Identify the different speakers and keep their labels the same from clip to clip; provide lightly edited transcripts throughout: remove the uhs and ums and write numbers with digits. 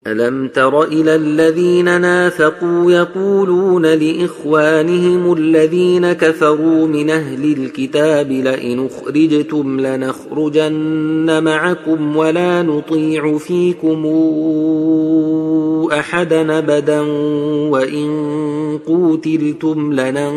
Speaker 1: ألم تر إلى الذين نافقوا يقولون لإخوانهم الذين كفروا من أهل الكتاب لئن أخرجتم لنخرجن معكم ولا نطيع فيكم أحدا أبدا وإن قوتلتم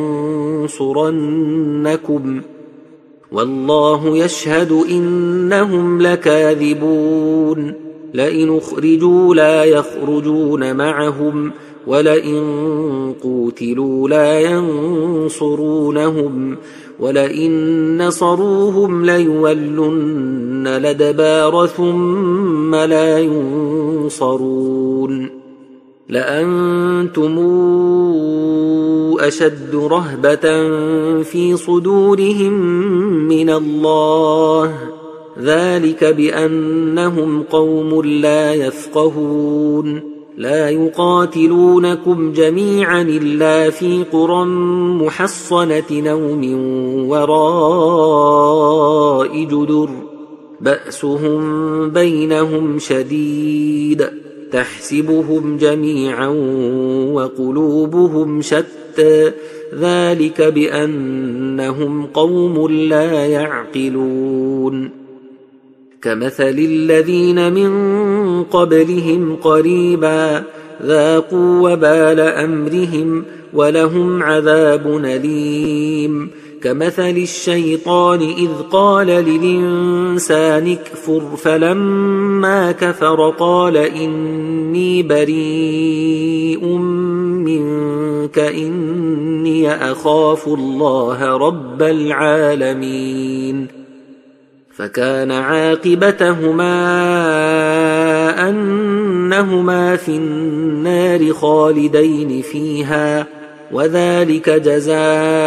Speaker 1: لننصرنكم والله يشهد إنهم لكاذبون لئن أخرجوا لا يخرجون معهم ولئن قوتلوا لا ينصرونهم ولئن نصروهم ليولن الأدبار ثم لا ينصرون لأنتم أشد رهبة في صدورهم من الله ذلك بأنهم قوم لا يفقهون لا يقاتلونكم جميعا إلا في قرى محصنة أو من وراء جدر بأسهم بينهم شديد تحسبهم جميعا وقلوبهم شتى ذلك بأنهم قوم لا يعقلون كمثل الذين من قبلهم قريبا ذاقوا وبال أمرهم ولهم عذاب أليم كمثل الشيطان إذ قال للإنسان اكفر فلما كفر قال إني بريء منك إني أخاف الله رب العالمين فكان عاقبتهما أنهما في النار خالدين فيها وذلك جزاء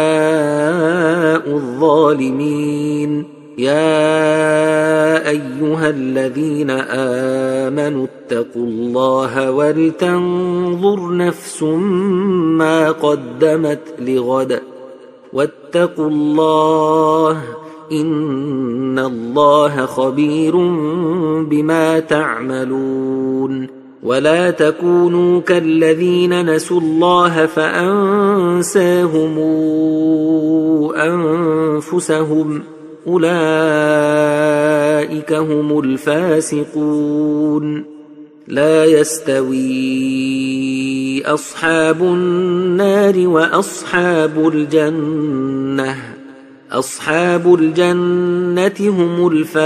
Speaker 1: الظالمين يا أيها الذين آمنوا اتقوا الله ولتنظر نفس ما قدمت لغد واتقوا الله إن الله خبير بما تعملون ولا تكونوا كالذين نسوا الله فأنساهم أنفسهم أولئك هم الفاسقون لا يستوي أصحاب النار وأصحاب الجنة أصحاب الجنة هم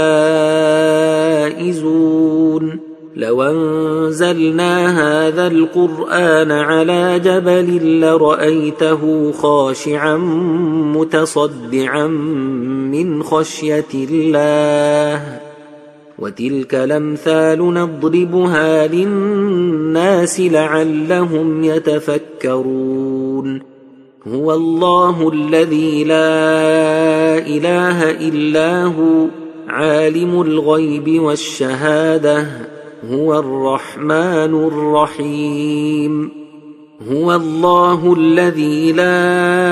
Speaker 1: الفائزون لو أنزلنا هذا القرآن على جبل لرأيته خاشعا متصدعا من خشية الله وتلك الأمثال نضربها للناس لعلهم يتفكرون هو الله الذي لا إله إلا هو عالم الغيب والشهادة هو الرحمن الرحيم هو الله الذي لا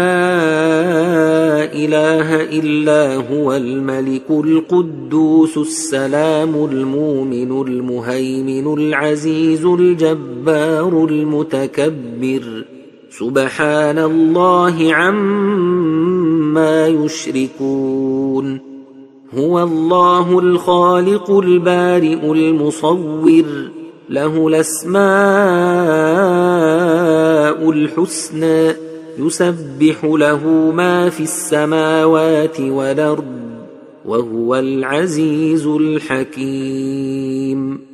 Speaker 1: إله إلا هو الملك القدوس السلام المؤمن المهيمن العزيز الجبار المتكبر سبحان الله عما يشركون هو الله الخالق البارئ المصور له الأسماء الحسنى يسبح له ما في السماوات والأرض وهو العزيز الحكيم